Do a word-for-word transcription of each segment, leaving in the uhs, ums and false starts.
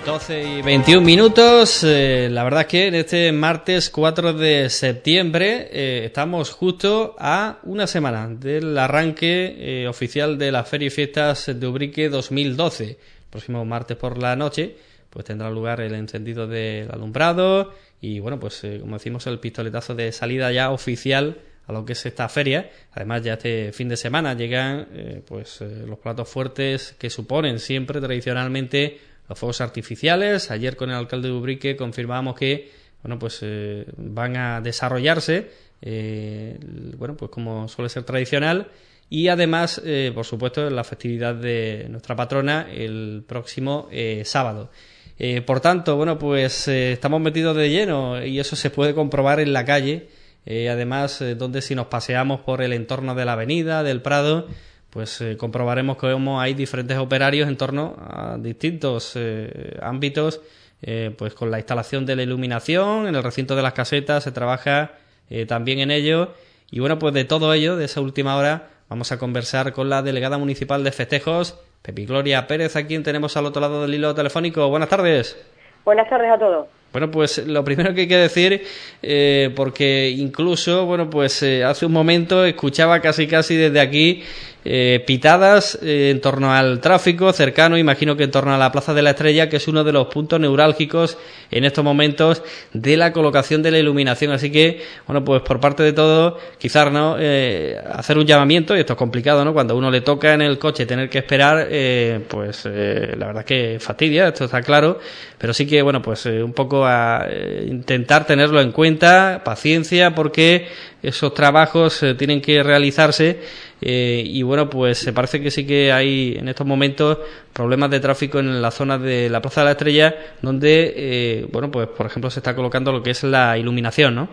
doce y veintiún minutos, eh, la verdad es que en este martes cuatro de septiembre eh, estamos justo a una semana del arranque eh, oficial de la Feria y Fiestas de Ubrique dos mil doce. El próximo martes por la noche pues tendrá lugar el encendido del alumbrado y bueno, pues eh, como decimos, el pistoletazo de salida ya oficial a lo que es esta feria. Además, ya este fin de semana llegan eh, pues eh, los platos fuertes que suponen siempre tradicionalmente los fuegos artificiales. Ayer con el alcalde de Ubrique confirmamos que bueno, pues eh, van a desarrollarse eh, bueno, pues como suele ser tradicional, y además eh, por supuesto la festividad de nuestra patrona el próximo eh, sábado. Eh, por tanto, bueno, pues eh, estamos metidos de lleno y eso se puede comprobar en la calle. Eh, además, eh, donde si nos paseamos por el entorno de la avenida, del Prado, pues eh, comprobaremos cómo hay diferentes operarios en torno a distintos eh, ámbitos, eh, pues con la instalación de la iluminación en el recinto de las casetas se trabaja eh, también en ello. Y bueno, pues de todo ello, de esa última hora, vamos a conversar con la delegada municipal de festejos, Pepi Gloria Pérez, a quien tenemos al otro lado del hilo telefónico. Buenas tardes. Buenas tardes a todos. Bueno, pues lo primero que hay que decir, eh, porque incluso, bueno, pues eh, hace un momento escuchaba casi casi desde aquí eh, pitadas eh, en torno al tráfico cercano, imagino que en torno a la Plaza de la Estrella, que es uno de los puntos neurálgicos en estos momentos de la colocación de la iluminación. Así que, bueno, pues por parte de todos, quizás, ¿no?, eh, hacer un llamamiento, y esto es complicado, ¿no?, cuando uno le toca en el coche tener que esperar, eh, pues eh, la verdad es que fastidia, esto está claro, pero sí que, bueno, pues eh, un poco a eh, intentar tenerlo en cuenta, paciencia, porque esos trabajos eh, tienen que realizarse eh, y bueno, pues se parece que sí que hay en estos momentos problemas de tráfico en la zona de la Plaza de la Estrella, donde eh, bueno, pues por ejemplo se está colocando lo que es la iluminación, ¿no?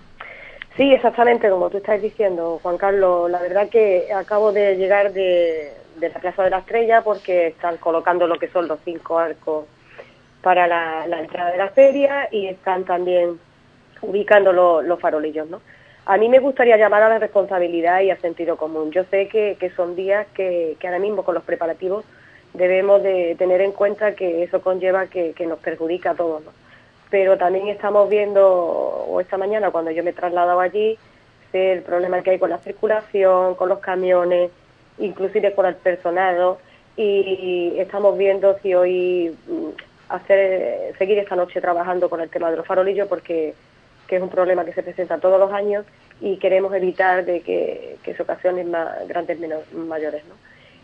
Sí, exactamente, como tú estás diciendo, Juan Carlos. La verdad que acabo de llegar de, de la Plaza de la Estrella porque están colocando lo que son los cinco arcos para la, la entrada de la feria y están también ubicando lo, los farolillos, ¿no? A mí me gustaría llamar a la responsabilidad y al sentido común. Yo sé que, que son días que, que ahora mismo con los preparativos debemos de tener en cuenta que eso conlleva que, que nos perjudica a todos, ¿no? Pero también estamos viendo, o esta mañana cuando yo me he trasladado allí, sé el problema que hay con la circulación, con los camiones, inclusive con el personal, ¿no? Y estamos viendo si hoy hacer seguir esta noche trabajando con el tema de los farolillos, porque que es un problema que se presenta todos los años y queremos evitar de que, que se ocasionen más grandes menos, mayores, ¿no?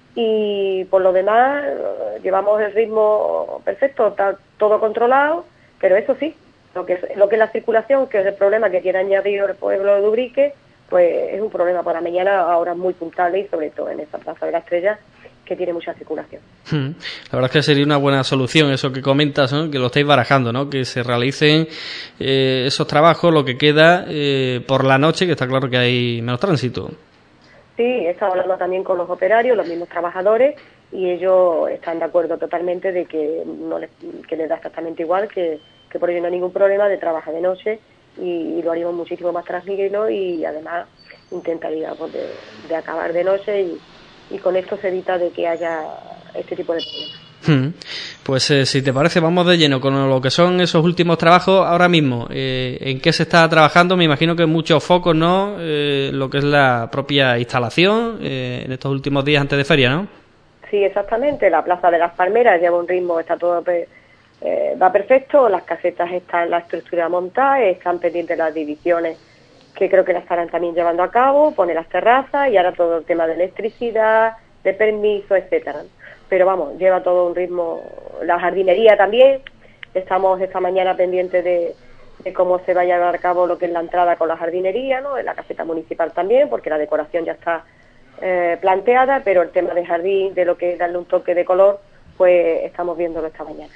Y por lo demás llevamos el ritmo perfecto, está todo controlado, pero eso sí, lo que es, lo que es la circulación, que es el problema que quiere añadir el pueblo de Ubrique, pues es un problema para mañana, ahora muy puntual y sobre todo en esta Plaza de la Estrella, que tiene mucha circulación. La verdad es que sería una buena solución eso que comentas, ¿no?, que lo estáis barajando, ¿no?, que se realicen eh, esos trabajos, lo que queda eh, por la noche, que está claro que hay menos tránsito. Sí, he estado hablando también con los operarios, los mismos trabajadores, y ellos están de acuerdo totalmente de que no les, que les da exactamente igual, que, que por ello no hay ningún problema de trabajar de noche y, y lo haríamos muchísimo más tranquilo y además intentaría pues, de, de acabar de noche y y con esto se evita de que haya este tipo de problemas. Pues eh, si te parece, vamos de lleno con lo que son esos últimos trabajos ahora mismo. Eh, ¿En qué se está trabajando? Me imagino que muchos focos, ¿no? Eh, lo que es la propia instalación eh, en estos últimos días antes de feria, ¿no? Sí, exactamente. La Plaza de las Palmeras lleva un ritmo, está todo eh, va perfecto. Las casetas están la estructura montada, están pendientes las divisiones, que creo que la estarán también llevando a cabo, pone las terrazas y ahora todo el tema de electricidad, de permiso, etcétera. Pero vamos, lleva todo un ritmo, la jardinería también, estamos esta mañana pendientes de, de cómo se va a llevar a cabo lo que es la entrada con la jardinería, ¿no?, en la caseta municipal también, porque la decoración ya está eh, planteada, pero el tema de jardín, de lo que es darle un toque de color, pues estamos viéndolo esta mañana.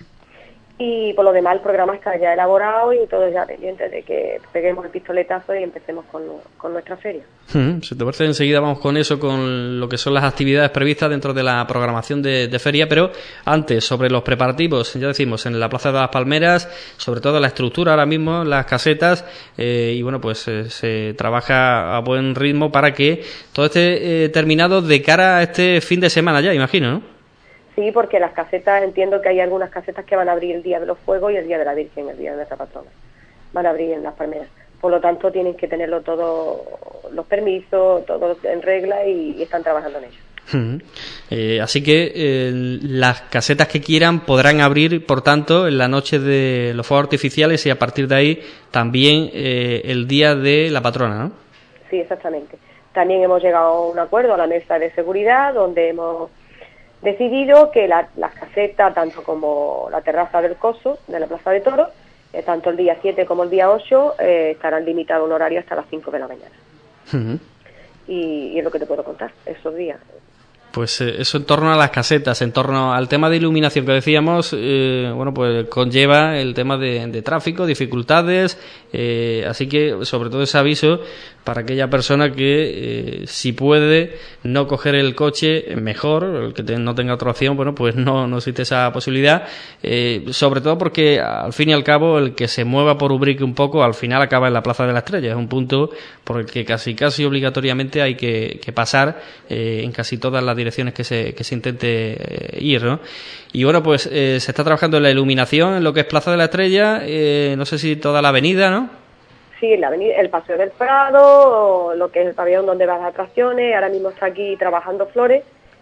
Y por lo demás el programa está ya elaborado y todo ya pendiente de que peguemos el pistoletazo y empecemos con, con nuestra feria. Hmm, si te parece, enseguida vamos con eso, con lo que son las actividades previstas dentro de la programación de, de feria, pero antes, sobre los preparativos, ya decimos, en la Plaza de las Palmeras, sobre todo la estructura ahora mismo, las casetas, eh, y bueno, pues eh, se trabaja a buen ritmo para que todo esté eh, terminado de cara a este fin de semana ya, imagino, ¿no? Sí, porque las casetas, entiendo que hay algunas casetas que van a abrir el Día de los Fuegos y el Día de la Virgen, el Día de nuestra patrona. Van a abrir en las palmeras. Por lo tanto, tienen que tenerlo todo, los permisos, todo en regla y, y están trabajando en ello. Uh-huh. Eh, así que eh, las casetas que quieran podrán abrir, por tanto, en la noche de los fuegos artificiales y a partir de ahí también eh, el Día de la Patrona, ¿no? Sí, exactamente. También hemos llegado a un acuerdo a la mesa de seguridad donde hemos decidido que la, las casetas, tanto como la terraza del Coso, de la Plaza de Toros, eh, tanto el día siete como el día ocho, eh, estarán limitados un horario hasta las cinco de la mañana. Uh-huh. y, y es lo que te puedo contar, esos días. Pues eh, eso en torno a las casetas, en torno al tema de iluminación que decíamos, eh, bueno, pues conlleva el tema de, de tráfico, dificultades, eh, así que sobre todo ese aviso para aquella persona que eh, si puede no coger el coche, mejor, el que te, no tenga otra opción, bueno, pues no, no existe esa posibilidad, eh, sobre todo porque al fin y al cabo el que se mueva por Ubrique un poco, al final acaba en la Plaza de la Estrella, es un punto por el que casi casi obligatoriamente hay que, que pasar eh, en casi todas las direcciones que se, que se intente eh, ir, ¿no? Y bueno, pues eh, se está trabajando en la iluminación en lo que es Plaza de la Estrella, eh, no sé si toda la avenida, ¿no? Sí, la avenida, el Paseo del Prado, lo que es el pabellón donde van las atracciones, ahora mismo está aquí trabajando Flores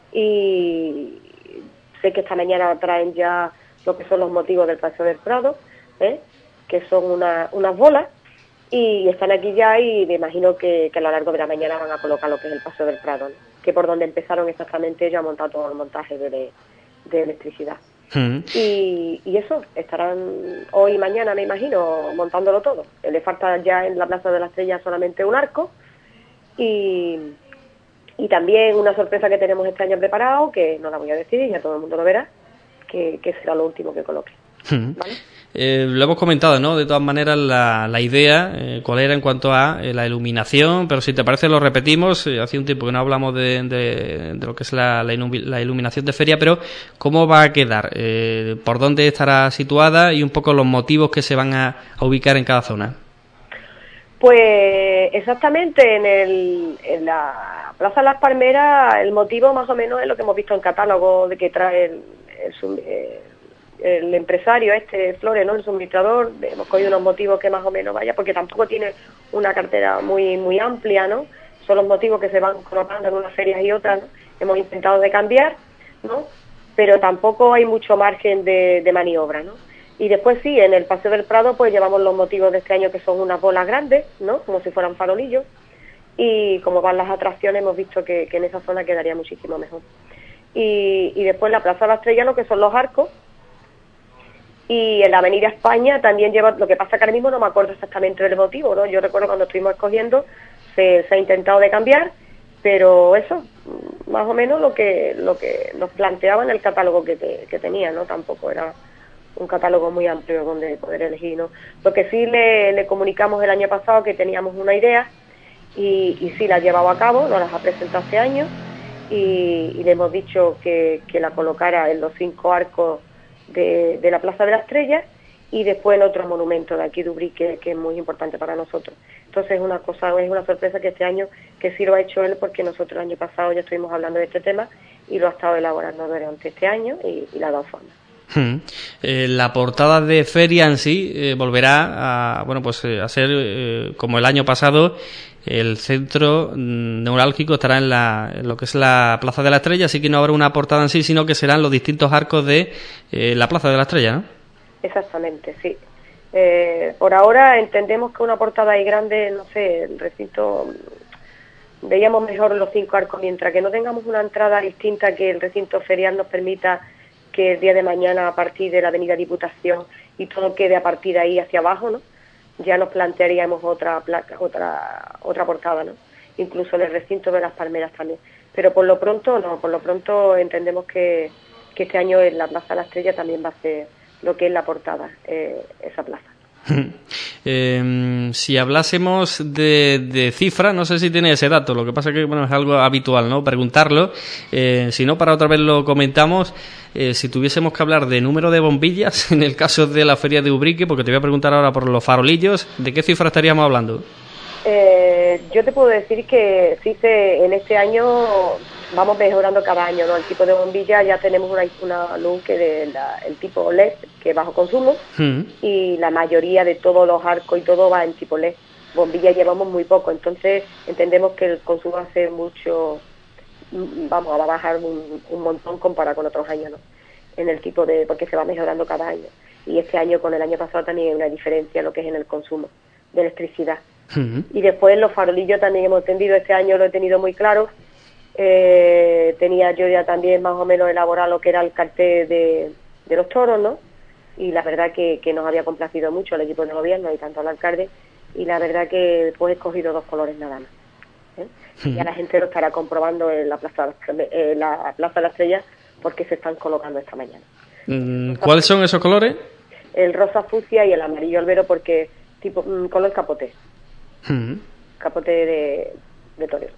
y sé que esta mañana traen ya lo que son los motivos del Paseo del Prado, ¿eh? que son una, unas bolas, y están aquí ya y me imagino que, que a lo largo de la mañana van a colocar lo que es el Paseo del Prado, ¿no? Que por donde empezaron exactamente ya montar todo el montaje de, de, de electricidad. Uh-huh. y, y eso, estarán hoy y mañana, me imagino, montándolo todo. Le falta ya en la Plaza de la Estrella solamente un arco y, y también una sorpresa que tenemos este año preparado, que no la voy a decir y ya todo el mundo lo verá, que, que será lo último que coloque. Uh-huh. ¿Vale? Eh, lo hemos comentado, ¿no? De todas maneras, la, la idea, eh, cuál era en cuanto a eh, la iluminación, pero si te parece lo repetimos, eh, hace un tiempo que no hablamos de, de, de lo que es la, la, ilumi- la iluminación de feria, pero ¿cómo va a quedar? Eh, ¿Por dónde estará situada? Y un poco los motivos que se van a, a ubicar en cada zona. Pues exactamente en, el, en la Plaza de las Palmeras el motivo más o menos es lo que hemos visto en catálogo de que trae el, el, el el empresario este, Flores, ¿no? El suministrador, hemos cogido unos motivos que más o menos vaya, porque tampoco tiene una cartera muy muy amplia, ¿no? Son los motivos que se van colocando en unas ferias y otras, ¿no? Hemos intentado de cambiar, ¿no? Pero tampoco hay mucho margen de, de maniobra, ¿no? Y después sí, en el Paseo del Prado pues llevamos los motivos de este año que son unas bolas grandes, ¿no? Como si fueran farolillos, y como van las atracciones hemos visto que, que en esa zona quedaría muchísimo mejor. Y, y después la Plaza de la Estrella, lo que son los arcos, y en la Avenida España también lleva, lo que pasa que ahora mismo no me acuerdo exactamente del motivo, ¿no? Yo recuerdo cuando estuvimos escogiendo, se, se ha intentado de cambiar, pero eso, más o menos lo que lo que nos planteaba en el catálogo que, te, que tenía, ¿no? Tampoco era un catálogo muy amplio donde poder elegir, ¿no? Lo que sí le, le comunicamos el año pasado que teníamos una idea y, y sí la ha llevado a cabo, nos las ha presentado hace años y, y le hemos dicho que, que la colocara en los cinco arcos De, de la Plaza de la Estrella y después en otro monumento de aquí de Ubrique que es muy importante para nosotros. Entonces es una cosa, es una sorpresa que este año que sí lo ha hecho él porque nosotros el año pasado ya estuvimos hablando de este tema y lo ha estado elaborando durante este año y, y le ha dado forma. Hmm. Eh, la portada de feria en sí eh, volverá a, bueno, pues eh, a ser eh, como el año pasado. El centro neurálgico estará en, la, en lo que es la Plaza de la Estrella, así que no habrá una portada en sí, sino que serán los distintos arcos de eh, la Plaza de la Estrella, ¿no? Exactamente, sí. Eh, por ahora entendemos que una portada ahí grande, no sé, el recinto, veíamos mejor los cinco arcos, mientras que no tengamos una entrada distinta que el recinto ferial nos permita que el día de mañana a partir de la Avenida Diputación y todo quede a partir de ahí hacia abajo, ¿no? Ya nos plantearíamos otra placa, otra otra portada, ¿no? Incluso en el recinto de las Palmeras también. Pero por lo pronto no, por lo pronto entendemos que, que este año en la Plaza de la Estrella también va a ser lo que es la portada, eh, esa plaza. Eh, si hablásemos de, de cifra, no sé si tiene ese dato, lo que pasa que bueno, es algo habitual, ¿no? Preguntarlo, eh, si no, para otra vez lo comentamos. Eh, si tuviésemos que hablar de número de bombillas en el caso de la feria de Ubrique, porque te voy a preguntar ahora por los farolillos, ¿de qué cifra estaríamos hablando? Eh, yo te puedo decir que sí, se, en este año vamos mejorando cada año, ¿no? El tipo de bombilla, ya tenemos una, una luz que de la, el tipo L E D, que es bajo consumo, mm. y la mayoría de todos los arcos y todo va en tipo L E D. Bombilla llevamos muy poco, entonces entendemos que el consumo va a ser mucho, vamos a bajar un, un montón comparado con otros años, ¿no? En el tipo de, porque se va mejorando cada año. Y este año con el año pasado también hay una diferencia lo que es en el consumo de electricidad. Uh-huh. Y después los farolillos también hemos entendido, este año lo he tenido muy claro. Eh, tenía yo ya también más o menos elaborado lo que era el cartel de, de los toros, ¿no? Y la verdad que, que nos había complacido mucho el equipo de gobierno y tanto al alcalde, y la verdad que pues he escogido dos colores nada más, ¿eh? Uh-huh. Ya la gente lo estará comprobando en la Plaza, en la Plaza de la Estrella, porque se están colocando esta mañana. Mm, ¿Cuáles son esos colores? El rosa fucsia y el amarillo albero, porque tipo mm, color capote. Uh-huh. Capote de, de torero.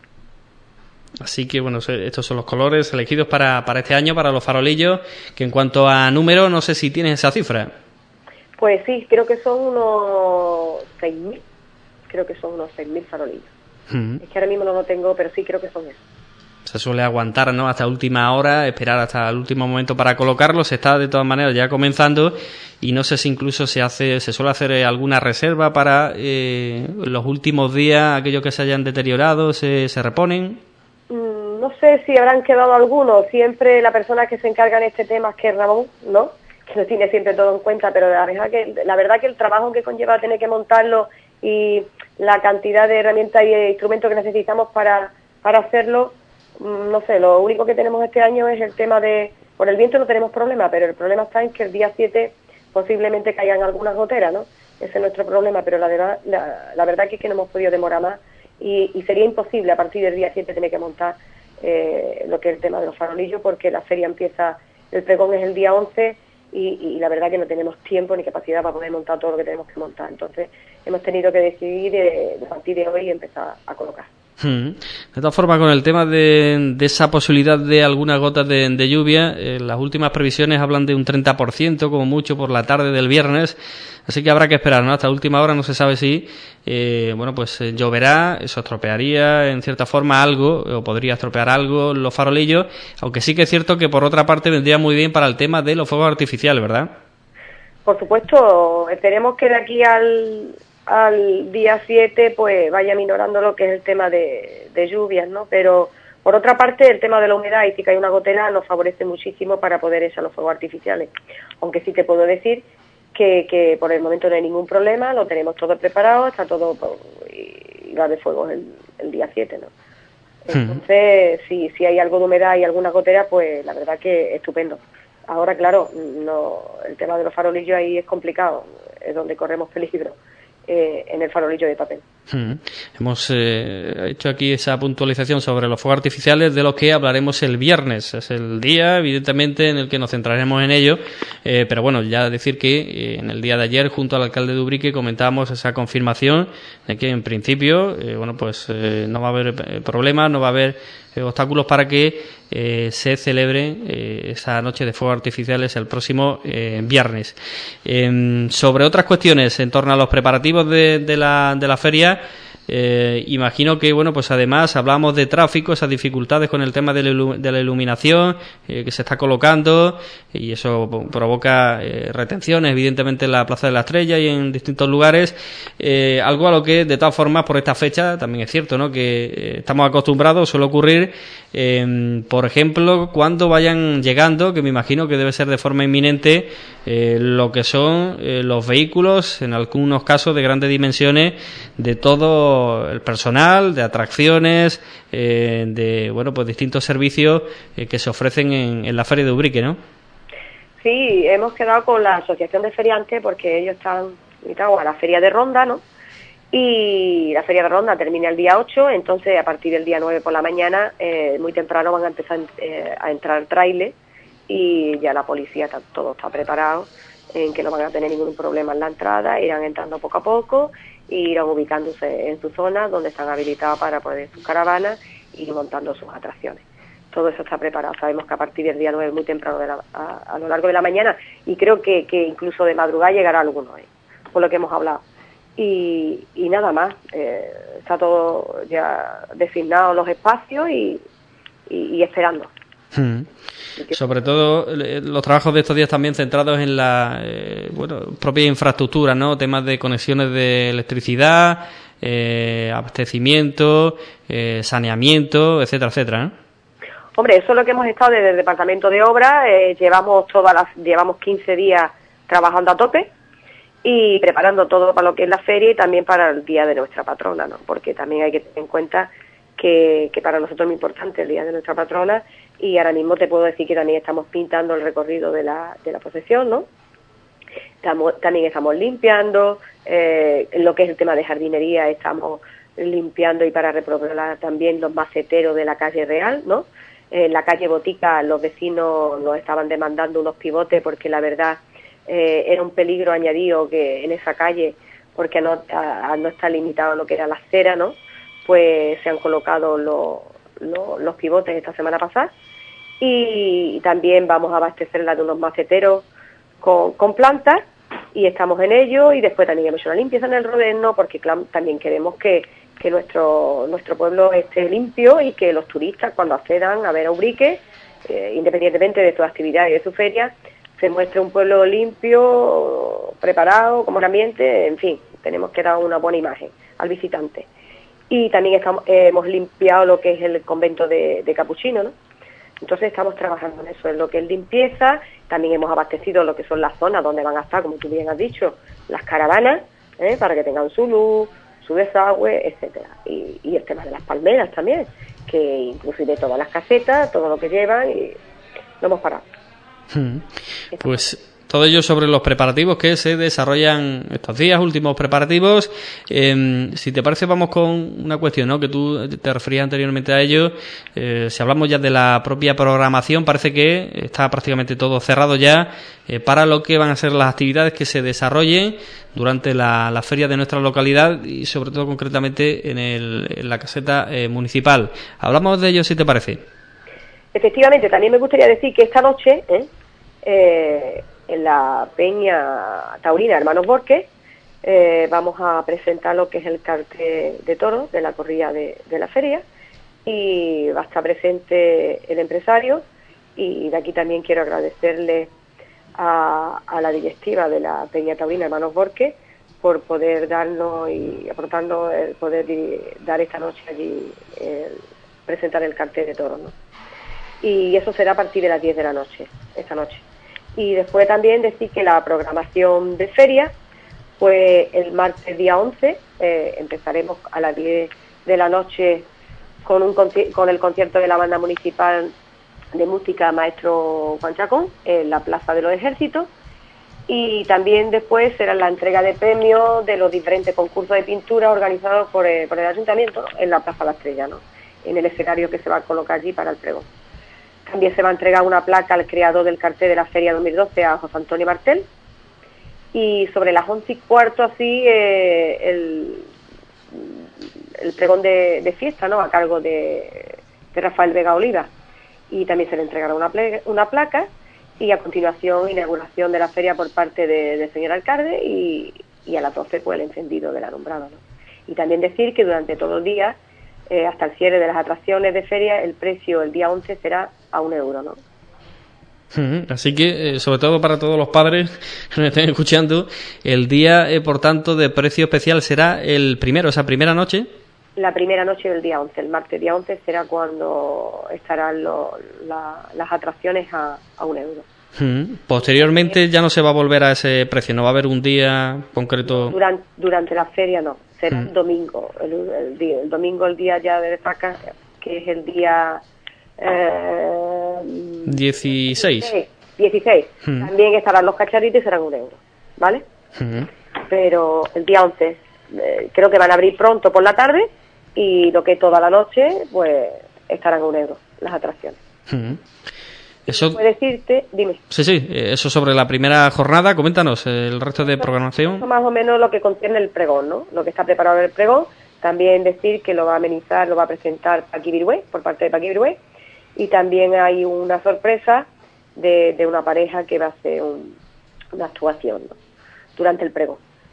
Así que bueno, estos son los colores elegidos para, para este año, para los farolillos, que en cuanto a número, no sé si tienes esa cifra. Pues sí, creo que son unos seis mil, creo que son unos seis mil farolillos. Uh-huh. Es que ahora mismo no lo tengo, pero sí creo que son esos. Se suele aguantar, ¿no?, hasta última hora, esperar hasta el último momento para colocarlo. Se está de todas maneras ya comenzando, y no sé si incluso se hace, se suele hacer alguna reserva para eh, los últimos días, aquellos que se hayan deteriorado, se, se reponen. Mm, no sé si habrán quedado algunos. Siempre la persona que se encarga en este tema es que Ramón, ¿no?, que lo tiene siempre todo en cuenta, pero la verdad que la verdad que el trabajo que conlleva tener que montarlo y la cantidad de herramientas y de instrumentos que necesitamos para para hacerlo. No sé, lo único que tenemos este año es el tema de... Por el viento no tenemos problema, pero el problema está en que el día siete posiblemente caigan algunas goteras, ¿no? Ese es nuestro problema, pero la verdad, la, la verdad que es que no hemos podido demorar más, y, y sería imposible a partir del día siete tener que montar eh, lo que es el tema de los farolillos, porque la feria empieza, el pregón es el día once, y, y la verdad que no tenemos tiempo ni capacidad para poder montar todo lo que tenemos que montar. Entonces hemos tenido que decidir de, de a partir de hoy empezar a colocar. De todas formas, con el tema de, de esa posibilidad de algunas gotas de, de lluvia, eh, las últimas previsiones hablan de un treinta por ciento como mucho por la tarde del viernes, así que habrá que esperar, ¿no? Hasta última hora no se sabe si eh, bueno, pues eh, lloverá, eso estropearía en cierta forma algo, o podría estropear algo los farolillos, aunque sí que es cierto que por otra parte vendría muy bien para el tema de los fuegos artificiales, ¿verdad? Por supuesto, esperemos que de aquí al al día siete pues vaya minorando lo que es el tema de, de lluvias, ¿no? Pero por otra parte el tema de la humedad, y si cae una gotera, nos favorece muchísimo para poder echar los fuegos artificiales, aunque sí te puedo decir que, que por el momento no hay ningún problema, lo tenemos todo preparado, está todo y va de fuego el, el día siete, ¿no? Entonces hmm. si, si hay algo de humedad y alguna gotera, pues la verdad que estupendo. Ahora claro, no, el tema de los farolillos ahí es complicado, es donde corremos peligro. Eh, en el farolillo de papel. Hmm. Hemos eh, hecho aquí esa puntualización sobre los fuegos artificiales, de los que hablaremos el viernes. Es el día, evidentemente, en el que nos centraremos en ello, eh, pero bueno, ya decir que eh, en el día de ayer, junto al alcalde de Ubrique, comentábamos esa confirmación de que en principio, eh, bueno, pues eh, no va a haber eh, problemas, no va a haber eh, obstáculos para que eh, se celebre eh, esa noche de fuegos artificiales el próximo eh, viernes. Eh, sobre otras cuestiones en torno a los preparativos de, de la de la feria, eh, imagino que, bueno, pues además hablamos de tráfico, esas dificultades con el tema de la, ilu- de la iluminación eh, que se está colocando, y eso provoca eh, retenciones evidentemente en la Plaza de la Estrella y en distintos lugares, eh, algo a lo que de todas formas por esta fecha también es cierto, ¿no?, que eh, estamos acostumbrados, suele ocurrir, eh, por ejemplo, cuando vayan llegando, que me imagino que debe ser de forma inminente, eh, lo que son eh, los vehículos, en algunos casos de grandes dimensiones, de todo el personal, de atracciones, eh, de, bueno, pues distintos servicios eh, que se ofrecen en, en la Feria de Ubrique, ¿no? Sí, hemos quedado con la Asociación de Feriantes porque ellos están invitados a la Feria de Ronda, ¿no? Y la Feria de Ronda termina el día ocho, entonces a partir del día nueve por la mañana, eh, muy temprano van a empezar eh, a entrar trailers, y ya la policía está, todo está preparado, en que no van a tener ningún problema en la entrada, irán entrando poco a poco, e irán ubicándose en su zona donde están habilitados para poner sus caravanas y montando sus atracciones. Todo eso está preparado. Sabemos que a partir del día nueve, muy temprano de la, a, a lo largo de la mañana, y creo que, que incluso de madrugada llegará alguno, ¿eh? Por lo que hemos hablado. y, y nada más. Eh, está todo ya designado los espacios y, y, y esperando. Hmm. Sobre todo los trabajos de estos días también centrados en la eh, bueno, propia infraestructura, ¿no? Temas de conexiones de electricidad, eh, abastecimiento, eh, saneamiento, etcétera, etcétera, ¿eh? Hombre, eso es lo que hemos estado desde el departamento de obra. Eh, llevamos todas las llevamos quince días trabajando a tope y preparando todo para lo que es la feria y también para el día de nuestra patrona, ¿no? Porque también hay que tener en cuenta que, que para nosotros es muy importante el día de nuestra patrona. Y ahora mismo te puedo decir que también estamos pintando el recorrido de la, de la procesión, ¿no? Estamos, también estamos limpiando, eh, en lo que es el tema de jardinería estamos limpiando y para repoblar también los maceteros de la calle Real, ¿no? En la calle Botica los vecinos nos estaban demandando unos pivotes porque la verdad eh, era un peligro añadido que en esa calle, porque no, a, a no está limitado lo que era la acera, ¿no? Pues se han colocado los, los, los pivotes esta semana pasada. Y también vamos a abastecerla de unos maceteros con, con plantas y estamos en ello y después también hemos hecho una limpieza en el Roderno porque claro, también queremos que, que nuestro nuestro pueblo esté limpio y que los turistas cuando accedan a ver a Ubrique, eh, independientemente de su actividad y de su feria, se muestre un pueblo limpio, preparado, con buen ambiente, en fin, tenemos que dar una buena imagen al visitante. Y también estamos, eh, hemos limpiado lo que es el convento de, de Capuchino, ¿no? Entonces estamos trabajando en eso, en lo que es limpieza, también hemos abastecido lo que son las zonas donde van a estar, como tú bien has dicho, las caravanas, ¿eh? Para que tengan su luz, su desagüe, etcétera. Y, y el tema de las palmeras también, que inclusive todas las casetas, todo lo que llevan, y no hemos parado. Hmm. Pues todo ello sobre los preparativos que se desarrollan estos días, últimos preparativos. Eh, si te parece, vamos con una cuestión, ¿no? Que tú te referías anteriormente a ello. Eh, si hablamos ya de la propia programación, parece que está prácticamente todo cerrado ya eh, para lo que van a ser las actividades que se desarrollen durante la, la feria de nuestra localidad y sobre todo concretamente en, el, en la caseta eh, municipal. Hablamos de ello, si te parece. Efectivamente, también me gustaría decir que esta noche, ¿eh? Eh, en la Peña Taurina Hermanos Borges, eh, vamos a presentar lo que es el cartel de toros de la corrida de, de la feria y va a estar presente el empresario y de aquí también quiero agradecerle a, a la directiva de la Peña Taurina Hermanos Borges por poder darnos y aportarnos el poder de, dar esta noche allí, el, presentar el cartel de toros, ¿no? Y eso será a partir de las diez de la noche, esta noche. Y después también decir que la programación de feria, pues el martes día once eh, empezaremos a las diez de la noche con, un con el concierto de la banda municipal de música Maestro Juan Chacón en la Plaza de los Ejércitos y también después será la entrega de premios de los diferentes concursos de pintura organizados por el, por el Ayuntamiento en la Plaza La Estrella, ¿no? En el escenario que se va a colocar allí para el pregón. También se va a entregar una placa al creador del cartel de la Feria dos mil doce, a José Antonio Martel. Y sobre las once y cuarto, así, eh, el, el pregón de, de fiesta, ¿no? A cargo de, de Rafael Vega Oliva. Y también se le entregará una, ple, una placa y a continuación inauguración de la feria por parte de, del señor alcalde y, y a las doce pues el encendido del alumbrado, ¿no? Y también decir que durante todo el día, eh, hasta el cierre de las atracciones de feria, el precio el día once será a un euro, ¿no? Así que, eh, sobre todo para todos los padres que nos estén escuchando, el día, eh, por tanto, de precio especial será el primero, esa primera noche. La primera noche del día once, el martes día once será cuando estarán lo, la, las atracciones a, a un euro. Hmm. Posteriormente ya no se va a volver a ese precio, no va a haber un día concreto. Durante, durante la feria no, será hmm. el domingo, el, el, día, el domingo el día ya de vaca, que es el día eh, dieciséis. dieciséis. Hmm. También estarán los cacharritos y serán un euro, ¿vale? Hmm. Pero el día once eh, creo que van a abrir pronto por la tarde y lo que es toda la noche pues estarán a un euro las atracciones. Hmm. Eso puede decirte, dime. Sí, sí, eso sobre la primera jornada, coméntanos el resto de programación. Eso más o menos lo que contiene el pregón, ¿no? Lo que está preparado el pregón. También decir que lo va a amenizar, lo va a presentar Paqui Virué, por parte de Paqui Virué. Y también hay una sorpresa de, de una pareja que va a hacer un, una actuación, ¿no? Durante el pregón.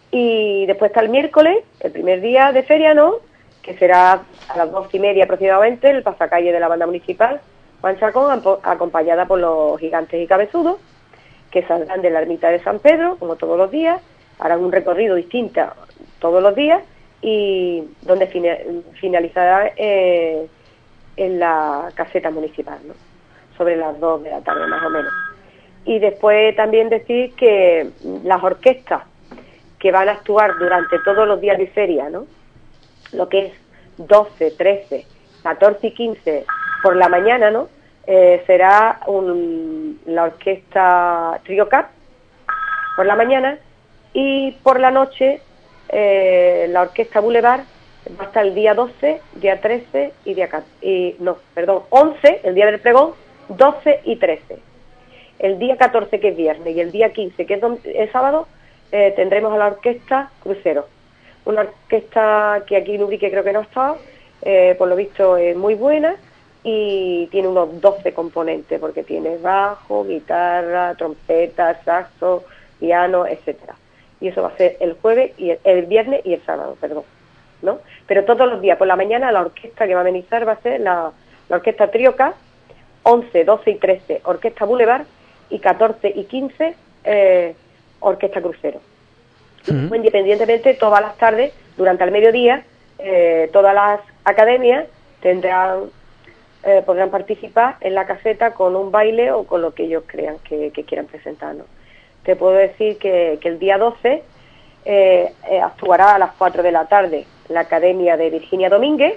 Y después está el miércoles, el primer día de feria, ¿no?, que será a las dos y media aproximadamente, el pasacalle de la banda municipal Juan Chacón, acompañada por los gigantes y cabezudos, que saldrán de la ermita de San Pedro, como todos los días, harán un recorrido distinto todos los días, y donde finalizará eh, en la caseta municipal, ¿no?, sobre las dos de la tarde más o menos. Y después también decir que las orquestas que van a actuar durante todos los días de feria, ¿no?, lo que es doce, trece, catorce y quince por la mañana, ¿no?, eh, será un, la orquesta Trio Cap por la mañana, y por la noche eh, la orquesta Boulevard va a estar el día doce, día trece y día y, no, perdón, once, el día del pregón, doce y trece. El día catorce, que es viernes, y el día quince, que es, es sábado, eh, tendremos a la orquesta Crucero, una orquesta que aquí en Ubrique creo que no ha estado, eh, por lo visto es muy buena, y tiene unos doce componentes, porque tiene bajo, guitarra, trompeta, saxo, piano, etcétera. Y eso va a ser el jueves, y el, el viernes y el sábado, perdón, ¿no? Pero todos los días por la mañana la orquesta que va a amenizar va a ser la, la orquesta Trio K, once, doce y trece orquesta Boulevard, y catorce y quince eh, orquesta Crucero. Uh-huh. Independientemente, todas las tardes, durante el mediodía, eh, todas las academias tendrán eh, podrán participar en la caseta con un baile o con lo que ellos crean que, que quieran presentarnos. Te puedo decir que, que el día doce eh, eh, actuará a las cuatro de la tarde la academia de Virginia Domínguez,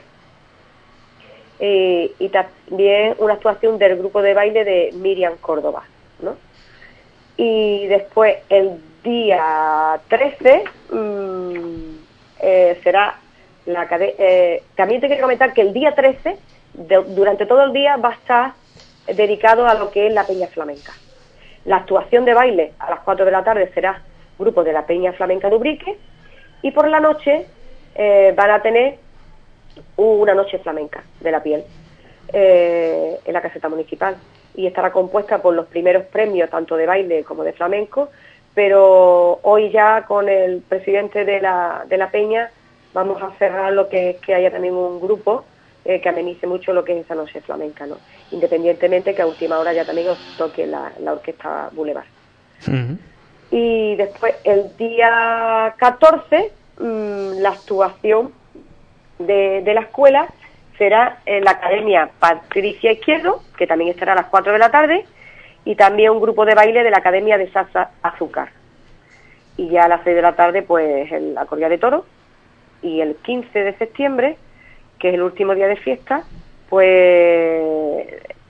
eh, y también una actuación del grupo de baile de Miriam Córdoba, ¿no? Y después el día trece mmm, eh, será la academia. Eh, también te quiero comentar que el día trece, de, durante todo el día, va a estar dedicado a lo que es la Peña Flamenca. La actuación de baile a las cuatro de la tarde será grupo de la Peña Flamenca de Ubrique, y por la noche eh, van a tener una noche flamenca de la piel eh, en la caseta municipal, y estará compuesta por los primeros premios tanto de baile como de flamenco, pero hoy ya con el presidente de la, de la Peña vamos a cerrar lo que es que haya también un grupo eh, que amenice mucho lo que es esa noche flamenca, ¿no? Independientemente que a última hora ya también os toque la, la orquesta Boulevard. Uh-huh. Y después el día catorce mmm, la actuación de, de la escuela será en la Academia Patricia Izquierdo, que también estará a las cuatro de la tarde, y también un grupo de baile de la Academia de Salsa Azúcar. Y ya a las seis de la tarde, pues, el, la corrida de toros. Y el quince de septiembre, que es el último día de fiesta, pues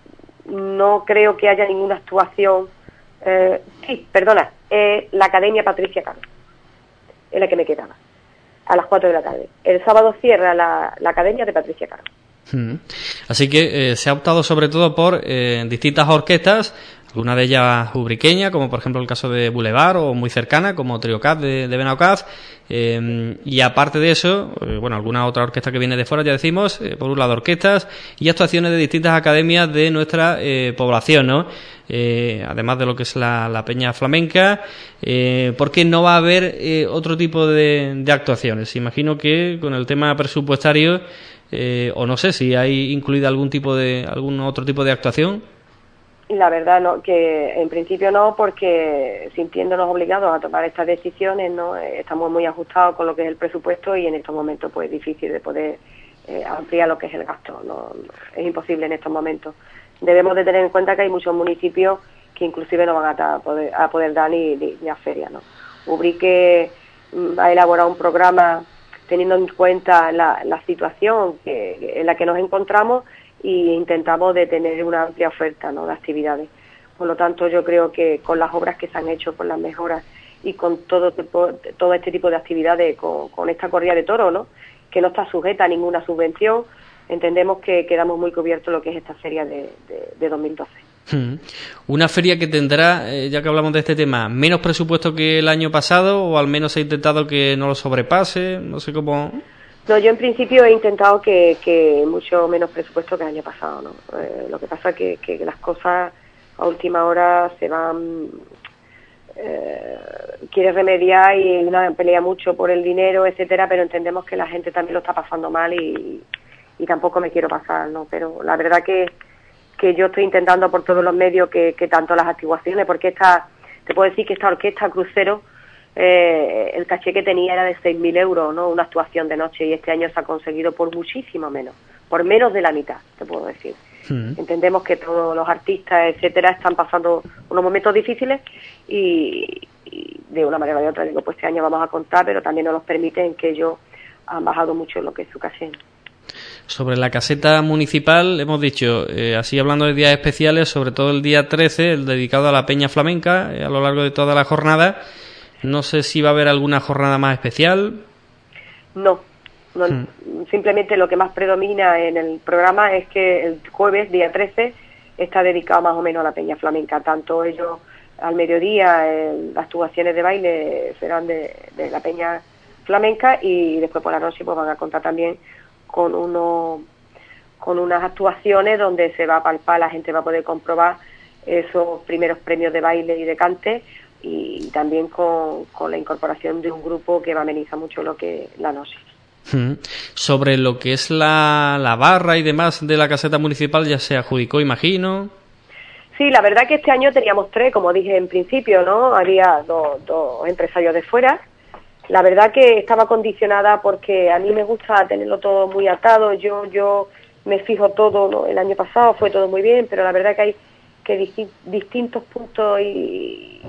no creo que haya ninguna actuación. Eh, sí, perdona, eh, la Academia Patricia Caro, es la que me quedaba, a las cuatro de la tarde. El sábado cierra la, la Academia de Patricia Caro. Hmm. Así que eh, se ha optado sobre todo por eh, distintas orquestas, alguna de ellas ubriqueña, como por ejemplo el caso de Boulevard, o muy cercana, como Trio Cap de, de Benaocaz, eh, y aparte de eso, eh, bueno, alguna otra orquesta que viene de fuera, ya decimos, eh, por un lado orquestas y actuaciones de distintas academias de nuestra eh, población, ¿no? Eh, además de lo que es la, la Peña Flamenca, eh, porque no va a haber eh, otro tipo de, de actuaciones. Imagino que con el tema presupuestario, eh, o no sé si hay incluida algún tipo de, algún otro tipo de actuación. La verdad no, que en principio no, porque sintiéndonos obligados a tomar estas decisiones, no estamos muy ajustados con lo que es el presupuesto, y en estos momentos pues es difícil de poder eh, ampliar lo que es el gasto, no, no, es imposible en estos momentos. Debemos de tener en cuenta que hay muchos municipios que inclusive no van a poder, a poder dar ni, ni, ni a feria, ¿no? Ubrique mm, ha elaborado un programa teniendo en cuenta la, la situación que, en la que nos encontramos, y intentamos de tener una amplia oferta, ¿no?, de actividades. Por lo tanto, yo creo que con las obras que se han hecho, con las mejoras y con todo tipo, todo este tipo de actividades, con, con esta corrida de toros, ¿no?, que no está sujeta a ninguna subvención, entendemos que quedamos muy cubiertos lo que es esta feria de, de, de dos mil doce. Hmm. Una feria que tendrá, eh, ya que hablamos de este tema, menos presupuesto que el año pasado, o al menos se ha intentado que no lo sobrepase, no sé cómo. No, yo en principio he intentado que, que mucho menos presupuesto que el año pasado, ¿no? Eh, lo que pasa es que, que las cosas a última hora se van eh, quiere remediar y no, pelea mucho por el dinero, etcétera, pero entendemos que la gente también lo está pasando mal y, y tampoco me quiero pasar, ¿no? Pero la verdad que, que yo estoy intentando por todos los medios que, que tanto las activaciones, porque esta, te puedo decir que esta orquesta Crucero, eh, el caché que tenía era de seis mil euros, ¿no? Una actuación de noche, y este año se ha conseguido por muchísimo menos, por menos de la mitad, te puedo decir. Mm. Entendemos que todos los artistas, etcétera, están pasando unos momentos difíciles y, y de una manera o de otra, digo, pues este año vamos a contar, pero también nos los permiten que ellos han bajado mucho lo que es su caché. Sobre la caseta municipal, hemos dicho, eh, así hablando de días especiales, sobre todo el día trece, el dedicado a la Peña Flamenca, eh, a lo largo de toda la jornada. No sé si va a haber alguna jornada más especial. No, no hmm. simplemente lo que más predomina en el programa es que el jueves, día trece, está dedicado más o menos a la Peña Flamenca. Tanto ellos al mediodía, eh, las actuaciones de baile serán de, de la Peña Flamenca, y después por la noche pues van a contar también con uno, con unas actuaciones donde se va a palpar, la gente va a poder comprobar esos primeros premios de baile y de cante, y también con, con la incorporación de un grupo que va a amenizar mucho lo que la noche. Hmm. Sobre lo que es la, la barra y demás de la caseta municipal, ya se adjudicó, imagino. Sí, la verdad que este año teníamos tres, como dije en principio, ¿no? Había dos, dos empresarios de fuera. La verdad que estaba condicionada porque a mí me gusta tenerlo todo muy atado. Yo yo me fijo todo, ¿no? El año pasado fue todo muy bien, pero la verdad que hay que disti- distintos puntos y,